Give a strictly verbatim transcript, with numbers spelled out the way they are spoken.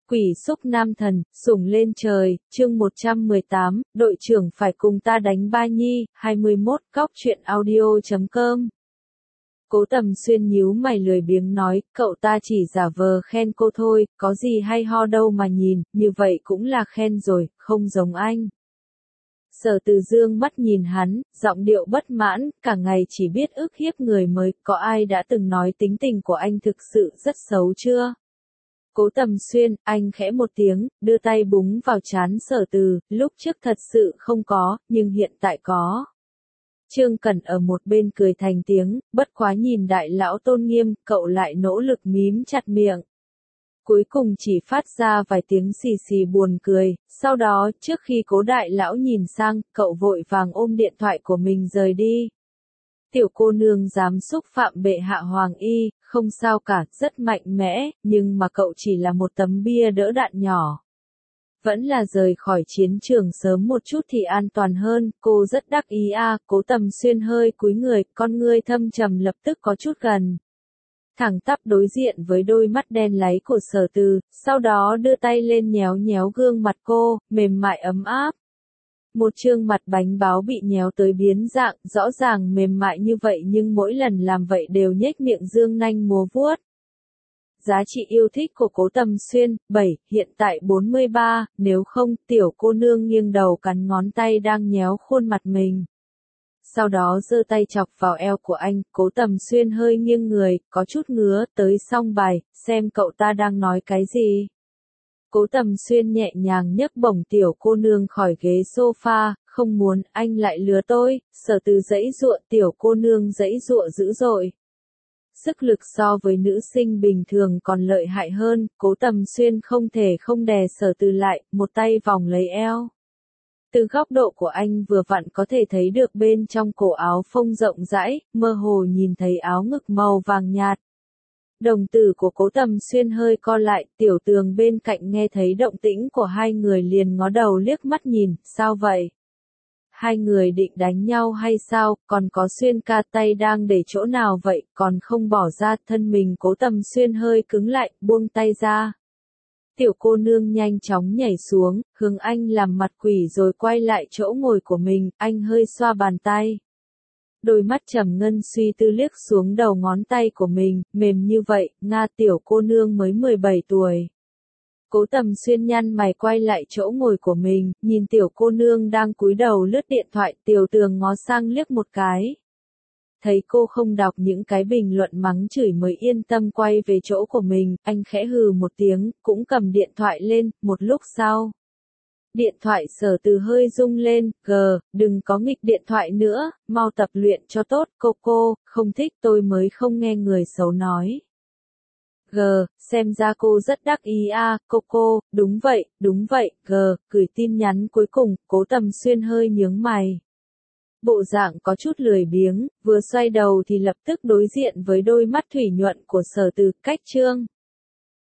Quỷ xúc nam thần, sủng lên trời, chương một trăm mười tám, đội trưởng phải cùng ta đánh ba nhi, hai mươi mốt, cóc truyện audio chấm com. Cố Tầm Xuyên nhíu mày lười biếng nói, cậu ta chỉ giả vờ khen cô thôi, có gì hay ho đâu mà nhìn, như vậy cũng là khen rồi, không giống anh. Sở Từ dương mắt nhìn hắn, giọng điệu bất mãn, cả ngày chỉ biết ức hiếp người mới, có ai đã từng nói tính tình của anh thực sự rất xấu chưa? Cố Tầm Xuyên, anh khẽ một tiếng, đưa tay búng vào trán Sở Từ, lúc trước thật sự không có, nhưng hiện tại có. Trương Cẩn ở một bên cười thành tiếng, bất quá nhìn đại lão tôn nghiêm, cậu lại nỗ lực mím chặt miệng. Cuối cùng chỉ phát ra vài tiếng xì xì buồn cười, sau đó, trước khi Cố đại lão nhìn sang, cậu vội vàng ôm điện thoại của mình rời đi. Tiểu cô nương dám xúc phạm bệ hạ hoàng y, không sao cả, rất mạnh mẽ, nhưng mà cậu chỉ là một tấm bia đỡ đạn nhỏ. Vẫn là rời khỏi chiến trường sớm một chút thì an toàn hơn, cô rất đắc ý a. Cố Tầm Xuyên hơi cúi người, con ngươi thâm trầm lập tức có chút gần. Thẳng tắp đối diện với đôi mắt đen láy của Sở Từ, sau đó đưa tay lên nhéo nhéo gương mặt cô, mềm mại ấm áp. Một trương mặt bánh báo bị nhéo tới biến dạng, rõ ràng mềm mại như vậy nhưng mỗi lần làm vậy đều nhếch miệng dương nanh múa vuốt. Giá trị yêu thích của Cố Tầm Xuyên, bảy, hiện tại bốn mươi ba, nếu không, tiểu cô nương nghiêng đầu cắn ngón tay đang nhéo khuôn mặt mình. Sau đó giơ tay chọc vào eo của anh, Cố Tầm Xuyên hơi nghiêng người, có chút ngứa, tới xong bài, xem cậu ta đang nói cái gì. Cố Tầm Xuyên nhẹ nhàng nhấc bổng tiểu cô nương khỏi ghế sofa, không muốn, anh lại lừa tôi, Sở Từ giãy giụa, tiểu cô nương giãy giụa dữ dội. Sức lực so với nữ sinh bình thường còn lợi hại hơn, Cố Tầm Xuyên không thể không đè Sở Từ lại, một tay vòng lấy eo. Từ góc độ của anh vừa vặn có thể thấy được bên trong cổ áo phông rộng rãi, mơ hồ nhìn thấy áo ngực màu vàng nhạt. Đồng tử của Cố Tầm Xuyên hơi co lại, Tiểu Tường bên cạnh nghe thấy động tĩnh của hai người liền ngó đầu liếc mắt nhìn, sao vậy? Hai người định đánh nhau hay sao, còn có Xuyên ca tay đang để chỗ nào vậy, còn không bỏ ra, thân mình Cố Tầm Xuyên hơi cứng lại, buông tay ra. Tiểu cô nương nhanh chóng nhảy xuống, hướng anh làm mặt quỷ rồi quay lại chỗ ngồi của mình, anh hơi xoa bàn tay. Đôi mắt trầm ngân suy tư liếc xuống đầu ngón tay của mình, mềm như vậy, Nga tiểu cô nương mới mười bảy tuổi. Cố Tầm Xuyên nhăn mày quay lại chỗ ngồi của mình, nhìn tiểu cô nương đang cúi đầu lướt điện thoại, Tiểu Tường ngó sang liếc một cái. Thấy cô không đọc những cái bình luận mắng chửi mới yên tâm quay về chỗ của mình, anh khẽ hừ một tiếng, cũng cầm điện thoại lên, một lúc sau. Điện thoại Sở Từ hơi rung lên, gờ, đừng có nghịch điện thoại nữa, mau tập luyện cho tốt, cô cô, không thích tôi mới không nghe người xấu nói. Gờ, xem ra cô rất đắc ý a, à, cô cô, đúng vậy, đúng vậy, gờ, gửi tin nhắn cuối cùng, Cố Tầm Xuyên hơi nhướng mày. Bộ dạng có chút lười biếng, vừa xoay đầu thì lập tức đối diện với đôi mắt thủy nhuận của Sở Từ, cách chương.